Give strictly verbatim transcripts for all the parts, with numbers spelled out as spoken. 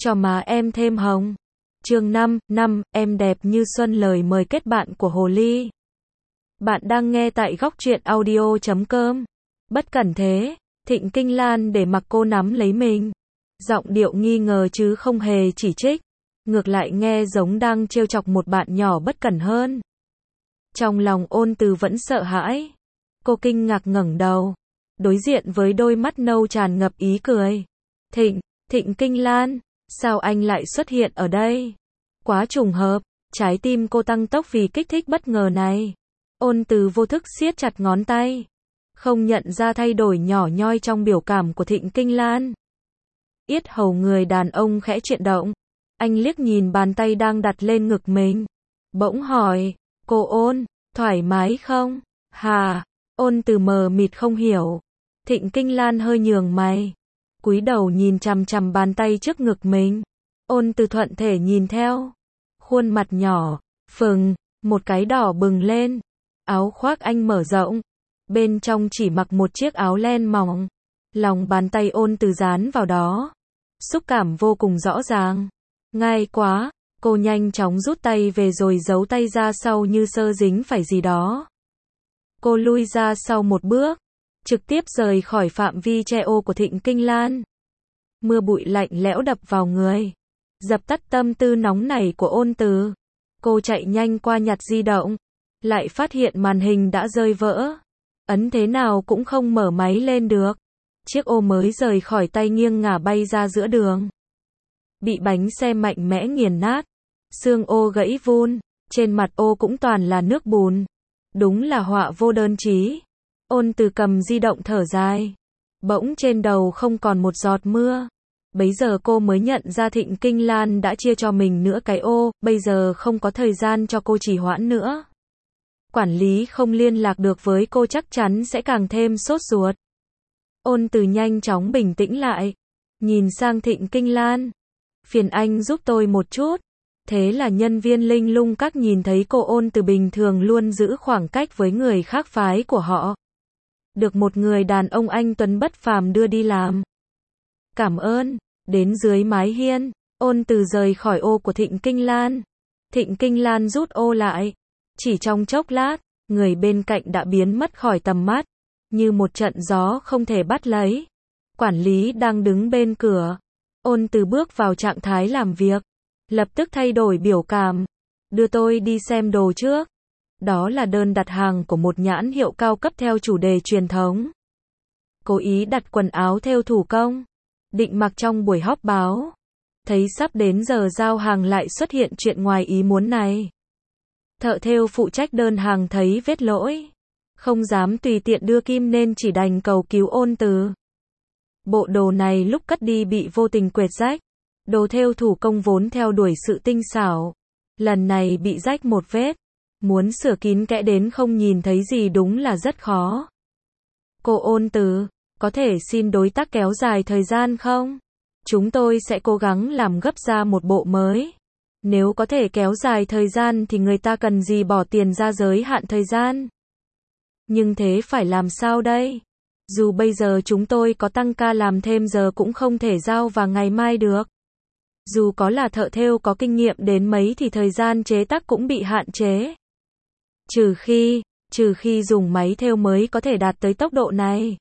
cho má em thêm hồng. Chương năm, năm, em đẹp như xuân, lời mời kết bạn của Hồ Ly. Bạn đang nghe tại góc truyện audio chấm com. Bất cẩn thế, Thịnh Kinh Lan để mặc cô nắm lấy mình. Giọng điệu nghi ngờ chứ không hề chỉ trích. Ngược lại nghe giống đang trêu chọc một bạn nhỏ bất cẩn hơn. Trong lòng Ôn Từ vẫn sợ hãi. Cô kinh ngạc ngẩng đầu. Đối diện với đôi mắt nâu tràn ngập ý cười. Thịnh, Thịnh Kinh Lan, sao anh lại xuất hiện ở đây? Quá trùng hợp, trái tim cô tăng tốc vì kích thích bất ngờ này. Ôn Từ vô thức siết chặt ngón tay. Không nhận ra thay đổi nhỏ nhoi trong biểu cảm của Thịnh Kinh Lan. Yết hầu người đàn ông khẽ chuyển động. Anh liếc nhìn bàn tay đang đặt lên ngực mình. Bỗng hỏi, cô Ôn, thoải mái không? Hà, Ôn Từ mờ mịt không hiểu. Thịnh Kinh Lan hơi nhường mày. Cúi đầu nhìn chằm chằm bàn tay trước ngực mình. Ôn Từ thuận thể nhìn theo. Khuôn mặt nhỏ, phừng, một cái đỏ bừng lên. Áo khoác anh mở rộng. Bên trong chỉ mặc một chiếc áo len mỏng. Lòng bàn tay Ôn Từ dán vào đó. Xúc cảm vô cùng rõ ràng. Ngay quá, cô nhanh chóng rút tay về rồi giấu tay ra sau như sơ dính phải gì đó. Cô lui ra sau một bước. Trực tiếp rời khỏi phạm vi che ô của Thịnh Kinh Lan. Mưa bụi lạnh lẽo đập vào người. Dập tắt tâm tư nóng nảy của Ôn Từ. Cô chạy nhanh qua nhặt di động. Lại phát hiện màn hình đã rơi vỡ. Ấn thế nào cũng không mở máy lên được. Chiếc ô mới rời khỏi tay nghiêng ngả bay ra giữa đường. Bị bánh xe mạnh mẽ nghiền nát. Xương ô gãy vun. Trên mặt ô cũng toàn là nước bùn. Đúng là họa vô đơn chí. Ôn Từ cầm di động thở dài. Bỗng trên đầu không còn một giọt mưa. Bấy giờ cô mới nhận ra Thịnh Kinh Lan đã chia cho mình nữa cái ô. Bây giờ không có thời gian cho cô trì hoãn nữa. Quản lý không liên lạc được với cô chắc chắn sẽ càng thêm sốt ruột. Ôn Từ nhanh chóng bình tĩnh lại. Nhìn sang Thịnh Kinh Lan. Phiền anh giúp tôi một chút. Thế là nhân viên Linh Lung Các nhìn thấy cô Ôn Từ bình thường luôn giữ khoảng cách với người khác phái của họ. Được một người đàn ông anh tuấn bất phàm đưa đi làm. Cảm ơn. Đến dưới mái hiên, Ôn Từ rời khỏi ô của Thịnh Kinh Lan. Thịnh Kinh Lan rút ô lại. Chỉ trong chốc lát, người bên cạnh đã biến mất khỏi tầm mắt. Như một trận gió không thể bắt lấy. Quản lý đang đứng bên cửa. Ôn Từ bước vào trạng thái làm việc. Lập tức thay đổi biểu cảm. Đưa tôi đi xem đồ trước. Đó là đơn đặt hàng của một nhãn hiệu cao cấp theo chủ đề truyền thống. Cố ý đặt quần áo thêu thủ công. Định mặc trong buổi họp báo. Thấy sắp đến giờ giao hàng lại xuất hiện chuyện ngoài ý muốn này. Thợ thêu phụ trách đơn hàng thấy vết lỗi. Không dám tùy tiện đưa kim nên chỉ đành cầu cứu Ôn Từ. Bộ đồ này lúc cất đi bị vô tình quệt rách. Đồ thêu thủ công vốn theo đuổi sự tinh xảo. Lần này bị rách một vết. Muốn sửa kín kẽ đến không nhìn thấy gì đúng là rất khó. Cô Ôn Từ, có thể xin đối tác kéo dài thời gian không? Chúng tôi sẽ cố gắng làm gấp ra một bộ mới. Nếu có thể kéo dài thời gian thì người ta cần gì bỏ tiền ra giới hạn thời gian. Nhưng thế phải làm sao đây? Dù bây giờ chúng tôi có tăng ca làm thêm giờ cũng không thể giao vào ngày mai được. Dù có là thợ thêu có kinh nghiệm đến mấy thì thời gian chế tác cũng bị hạn chế. Trừ khi, trừ khi dùng máy thêu mới có thể đạt tới tốc độ này.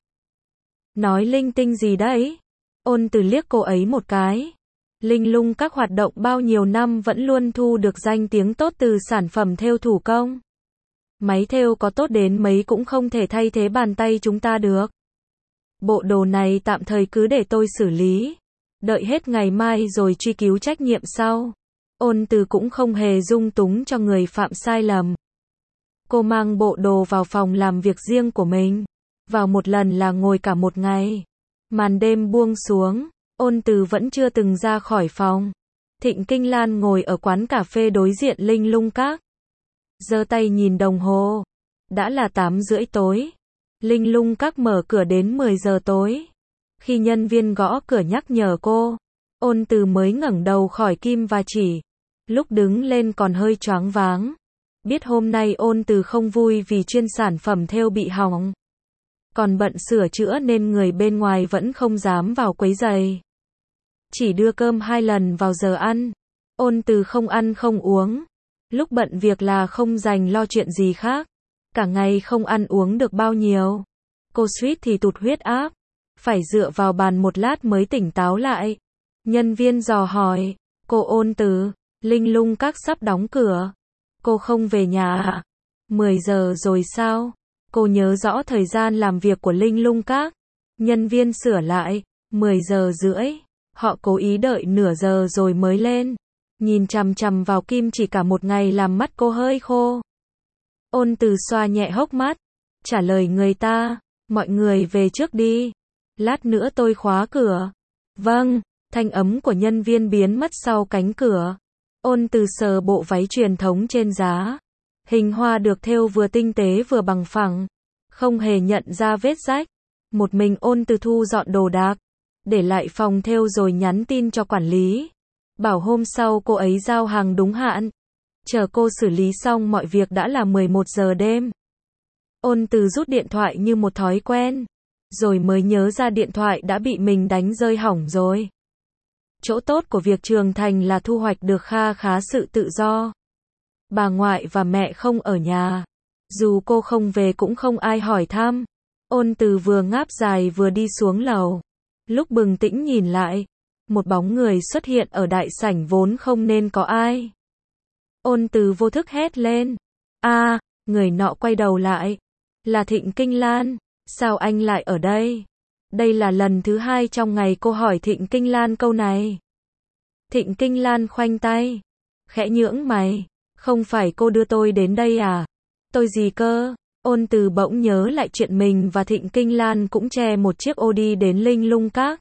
Nói linh tinh gì đấy? Ôn Từ liếc cô ấy một cái. Linh Lung Các hoạt động bao nhiêu năm vẫn luôn thu được danh tiếng tốt từ sản phẩm thêu thủ công. Máy thêu có tốt đến mấy cũng không thể thay thế bàn tay chúng ta được. Bộ đồ này tạm thời cứ để tôi xử lý. Đợi hết ngày mai rồi truy cứu trách nhiệm sau. Ôn Từ cũng không hề dung túng cho người phạm sai lầm. Cô mang bộ đồ vào phòng làm việc riêng của mình. Vào một lần là ngồi cả một ngày. Màn đêm buông xuống. Ôn Từ vẫn chưa từng ra khỏi phòng. Thịnh Kinh Lan ngồi ở quán cà phê đối diện Linh Lung Các. Giơ tay nhìn đồng hồ. Đã là tám rưỡi tối. Linh Lung Các mở cửa đến mười giờ tối. Khi nhân viên gõ cửa nhắc nhở cô, Ôn Từ mới ngẩng đầu khỏi kim và chỉ. Lúc đứng lên còn hơi choáng váng. Biết hôm nay Ôn Từ không vui vì chuyên sản phẩm thêu bị hỏng. Còn bận sửa chữa nên người bên ngoài vẫn không dám vào quấy rầy. chỉ đưa cơm hai lần vào giờ ăn. Ôn Từ không ăn không uống. Lúc bận việc là không dành lo chuyện gì khác. Cả ngày không ăn uống được bao nhiêu. Cô suýt thì tụt huyết áp. Phải dựa vào bàn một lát mới tỉnh táo lại. Nhân viên dò hỏi, cô Ôn Từ, Linh Lung Các sắp đóng cửa. Cô không về nhà à? mười giờ rồi sao? Cô nhớ rõ thời gian làm việc của Linh Lung Các. Nhân viên sửa lại, mười giờ rưỡi. Họ cố ý đợi nửa giờ rồi mới lên. Nhìn chằm chằm vào kim chỉ cả một ngày làm mắt cô hơi khô. Ôn Từ xoa nhẹ hốc mắt. Trả lời người ta, mọi người về trước đi. Lát nữa tôi khóa cửa. Vâng, thanh ấm của nhân viên biến mất sau cánh cửa. Ôn Từ sờ bộ váy truyền thống trên giá. Hình hoa được thêu vừa tinh tế vừa bằng phẳng. Không hề nhận ra vết rách. Một mình Ôn Từ thu dọn đồ đạc. Để lại phòng thêu rồi nhắn tin cho quản lý. Bảo hôm sau cô ấy giao hàng đúng hạn. Chờ cô xử lý xong mọi việc đã là mười một giờ đêm. Ôn Từ rút điện thoại như một thói quen. Rồi mới nhớ ra điện thoại đã bị mình đánh rơi hỏng rồi. Chỗ tốt của việc trưởng thành là thu hoạch được kha khá sự tự do. Bà ngoại và mẹ không ở nhà. Dù cô không về cũng không ai hỏi thăm. Ôn Từ vừa ngáp dài vừa đi xuống lầu. Lúc bừng tỉnh nhìn lại, một bóng người xuất hiện ở đại sảnh vốn không nên có ai. Ôn Từ vô thức hét lên. A, người nọ quay đầu lại. Là Thịnh Kinh Lan. Sao anh lại ở đây? Đây là lần thứ hai trong ngày cô hỏi Thịnh Kinh Lan câu này. Thịnh Kinh Lan khoanh tay. Khẽ nhướng mày. Không phải cô đưa tôi đến đây à? Tôi gì cơ? Ôn Từ bỗng nhớ lại chuyện mình và Thịnh Kinh Lan cũng che một chiếc ô đi đến Linh Lung Các.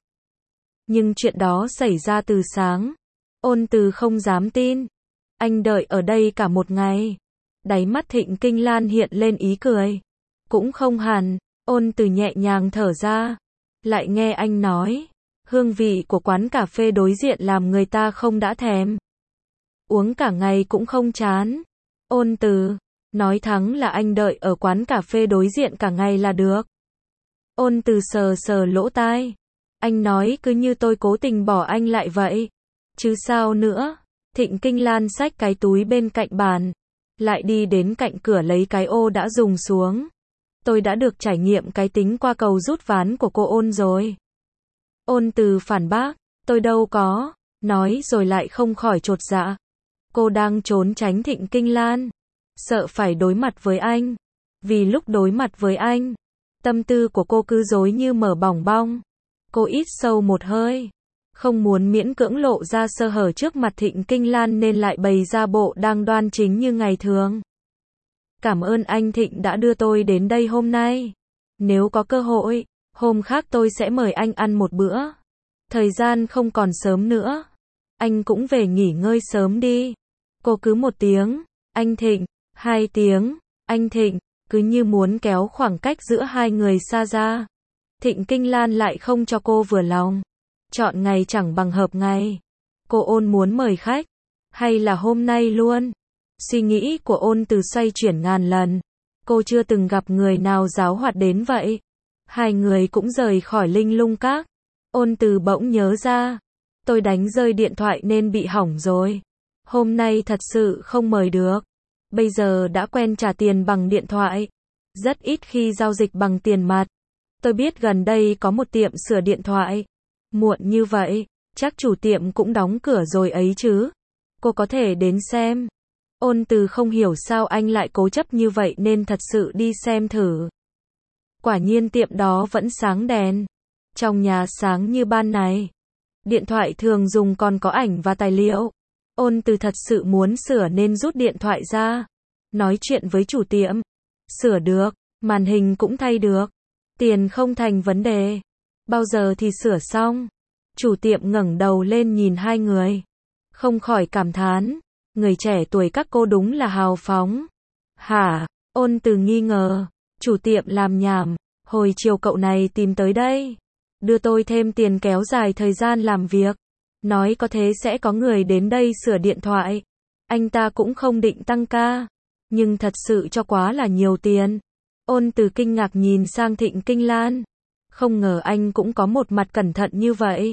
Nhưng chuyện đó xảy ra từ sáng. Ôn Từ không dám tin. Anh đợi ở đây cả một ngày. Đáy mắt Thịnh Kinh Lan hiện lên ý cười. Cũng không hẳn. Ôn Từ nhẹ nhàng thở ra. Lại nghe anh nói. Hương vị của quán cà phê đối diện làm người ta không đã thèm. Uống cả ngày cũng không chán. Ôn Từ. Nói thắng là anh đợi ở quán cà phê đối diện cả ngày là được. Ôn Từ sờ sờ lỗ tai. Anh nói cứ như tôi cố tình bỏ anh lại vậy. Chứ sao nữa. Thịnh Kinh Lan xách cái túi bên cạnh bàn. Lại đi đến cạnh cửa lấy cái ô đã dùng xuống. Tôi đã được trải nghiệm cái tính qua cầu rút ván của cô Ôn rồi. Ôn Từ phản bác. Tôi đâu có. Nói rồi lại không khỏi chột dạ. Cô đang trốn tránh Thịnh Kinh Lan. Sợ phải đối mặt với anh. Vì lúc đối mặt với anh, tâm tư của cô cứ rối như mở bỏng bong. Cô hít sâu một hơi. Không muốn miễn cưỡng lộ ra sơ hở trước mặt Thịnh Kinh Lan nên lại bày ra bộ đang đoan chính như ngày thường. Cảm ơn anh Thịnh đã đưa tôi đến đây hôm nay. Nếu có cơ hội, hôm khác tôi sẽ mời anh ăn một bữa. Thời gian không còn sớm nữa. Anh cũng về nghỉ ngơi sớm đi. Cô cứ một tiếng. Anh Thịnh. Hai tiếng. Anh Thịnh. Cứ như muốn kéo khoảng cách giữa hai người xa ra. Thịnh Kinh Lan lại không cho cô vừa lòng. Chọn ngày chẳng bằng hợp ngày. Cô Ôn muốn mời khách. Hay là hôm nay luôn? Suy nghĩ của Ôn Từ xoay chuyển ngàn lần. Cô chưa từng gặp người nào giáo hoạt đến vậy. Hai người cũng rời khỏi Linh Lung Các. Ôn Từ bỗng nhớ ra. Tôi đánh rơi điện thoại nên bị hỏng rồi. Hôm nay thật sự không mời được. Bây giờ đã quen trả tiền bằng điện thoại. Rất ít khi giao dịch bằng tiền mặt. Tôi biết gần đây có một tiệm sửa điện thoại. Muộn như vậy, chắc chủ tiệm cũng đóng cửa rồi ấy chứ. Cô có thể đến xem. Ôn Từ không hiểu sao anh lại cố chấp như vậy nên thật sự đi xem thử. Quả nhiên tiệm đó vẫn sáng đèn. Trong nhà sáng như ban ngày. Điện thoại thường dùng còn có ảnh và tài liệu. Ôn Từ thật sự muốn sửa nên rút điện thoại ra. Nói chuyện với chủ tiệm. Sửa được, màn hình cũng thay được. Tiền không thành vấn đề. Bao giờ thì sửa xong? Chủ tiệm ngẩng đầu lên nhìn hai người. Không khỏi cảm thán. Người trẻ tuổi các cô đúng là hào phóng. Hả? Ôn Từ nghi ngờ. Chủ tiệm làm nhảm. Hồi chiều cậu này tìm tới đây. Đưa tôi thêm tiền kéo dài thời gian làm việc. Nói có thế sẽ có người đến đây sửa điện thoại. Anh ta cũng không định tăng ca. Nhưng thật sự cho quá là nhiều tiền. Ôn Từ kinh ngạc nhìn sang Thịnh Kinh Lan. Không ngờ anh cũng có một mặt cẩn thận như vậy.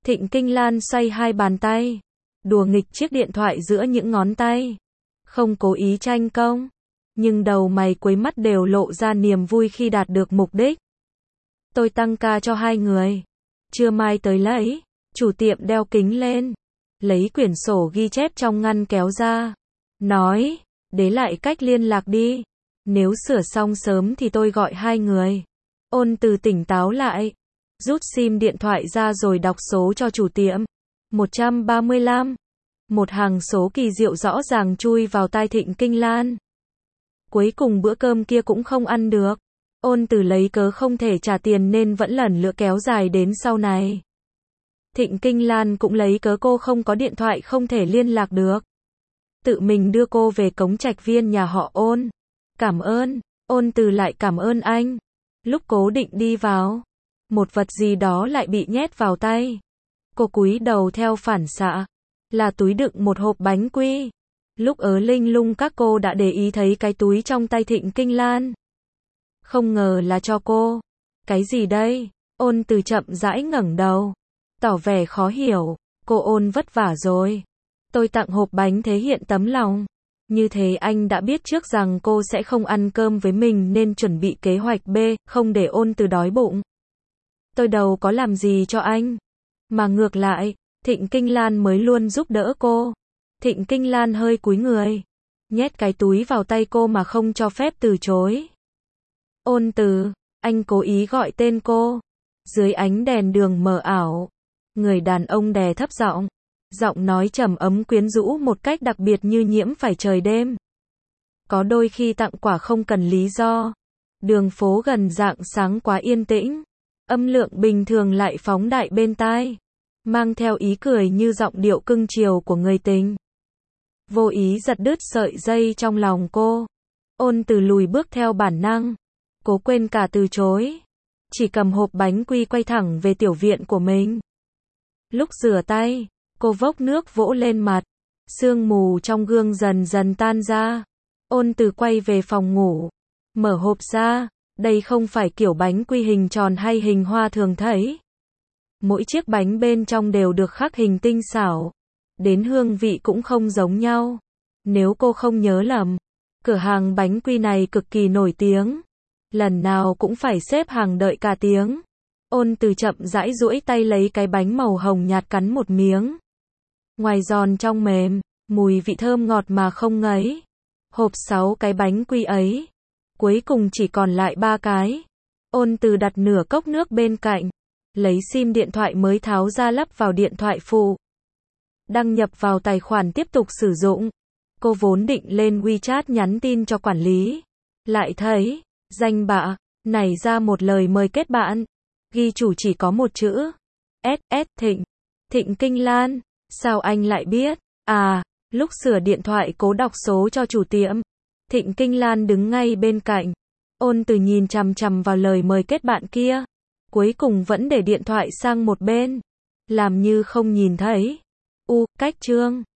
Thịnh Kinh Lan xoay hai bàn tay, đùa nghịch chiếc điện thoại giữa những ngón tay. Không cố ý tranh công, nhưng đầu mày cuối mắt đều lộ ra niềm vui khi đạt được mục đích. Tôi tăng ca cho hai người. Trưa mai tới lấy. Chủ tiệm đeo kính lên, lấy quyển sổ ghi chép trong ngăn kéo ra. Nói, đế lại cách liên lạc đi. Nếu sửa xong sớm thì tôi gọi hai người. Ôn Từ tỉnh táo lại, rút sim điện thoại ra rồi đọc số cho chủ tiệm. một trăm ba mươi lăm. Một hàng số kỳ diệu rõ ràng chui vào tai Thịnh Kinh Lan. Cuối cùng bữa cơm kia cũng không ăn được. Ôn Từ lấy cớ không thể trả tiền nên vẫn lần lữa kéo dài đến sau này. Thịnh Kinh Lan cũng lấy cớ cô không có điện thoại không thể liên lạc được. Tự mình đưa cô về cống trạch viên nhà họ Ôn. Cảm ơn. Ôn Từ lại cảm ơn anh. Lúc cố định đi vào, một vật gì đó lại bị nhét vào tay. Cô cúi đầu theo phản xạ, là túi đựng một hộp bánh quy. Lúc ở linh lung các cô đã để ý thấy cái túi trong tay Thịnh Kinh Lan. Không ngờ là cho cô. Cái gì đây? Ôn Từ chậm rãi ngẩng đầu, tỏ vẻ khó hiểu. Cô Ôn vất vả rồi. Tôi tặng hộp bánh thể hiện tấm lòng. Như thế anh đã biết trước rằng cô sẽ không ăn cơm với mình nên chuẩn bị kế hoạch B, không để Ôn Từ đói bụng. Tôi đâu có làm gì cho anh. Mà ngược lại, Thịnh Kinh Lan mới luôn giúp đỡ cô. Thịnh Kinh Lan hơi cúi người, nhét cái túi vào tay cô mà không cho phép từ chối. Ôn Từ, anh cố ý gọi tên cô. Dưới ánh đèn đường mờ ảo, người đàn ông đè thấp giọng. Giọng nói trầm ấm quyến rũ một cách đặc biệt như nhiễm phải trời đêm. Có đôi khi tặng quà không cần lý do. Đường phố gần rạng sáng quá yên tĩnh. Âm lượng bình thường lại phóng đại bên tai. Mang theo ý cười như giọng điệu cưng chiều của người tình. Vô ý giật đứt sợi dây trong lòng cô. Ôn Từ lùi bước theo bản năng. Cố quên cả từ chối. Chỉ cầm hộp bánh quy quay thẳng về tiểu viện của mình. Lúc rửa tay, cô vốc nước vỗ lên mặt. Sương mù trong gương dần dần tan ra. Ôn Từ quay về phòng ngủ. Mở hộp ra. Đây không phải kiểu bánh quy hình tròn hay hình hoa thường thấy. Mỗi chiếc bánh bên trong đều được khắc hình tinh xảo. Đến hương vị cũng không giống nhau. Nếu cô không nhớ lầm, cửa hàng bánh quy này cực kỳ nổi tiếng. Lần nào cũng phải xếp hàng đợi cả tiếng. Ôn Từ chậm rãi duỗi tay lấy cái bánh màu hồng nhạt cắn một miếng. Ngoài giòn trong mềm, mùi vị thơm ngọt mà không ngấy. Hộp sáu cái bánh quy ấy, cuối cùng chỉ còn lại ba cái. Ôn Từ đặt nửa cốc nước bên cạnh, lấy sim điện thoại mới tháo ra lắp vào điện thoại phụ. Đăng nhập vào tài khoản tiếp tục sử dụng. Cô vốn định lên WeChat nhắn tin cho quản lý. Lại thấy, danh bạ, nảy ra một lời mời kết bạn. Ghi chủ chỉ có một chữ. ét ét Thịnh. Thịnh Kinh Lan. Sao anh lại biết? À, lúc sửa điện thoại cố đọc số cho chủ tiệm. Thịnh Kinh Lan đứng ngay bên cạnh. Ôn Từ nhìn chằm chằm vào lời mời kết bạn kia. Cuối cùng vẫn để điện thoại sang một bên. Làm như không nhìn thấy. U, cách chương.